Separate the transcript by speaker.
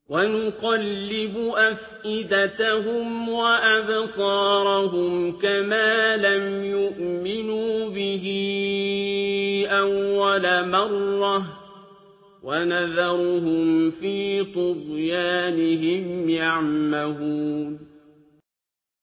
Speaker 1: وَنُقَلِّبُ أَفْئِدَتَهُمْ وَأَبْصَارَهُمْ كَمَا لَمْ يُؤْمِنُوا بِهِ أَوَّلَ مَرَّةٍ وَنَذَرُهُمْ فِي طُغْيَانِهِمْ يَعْمَهُونَ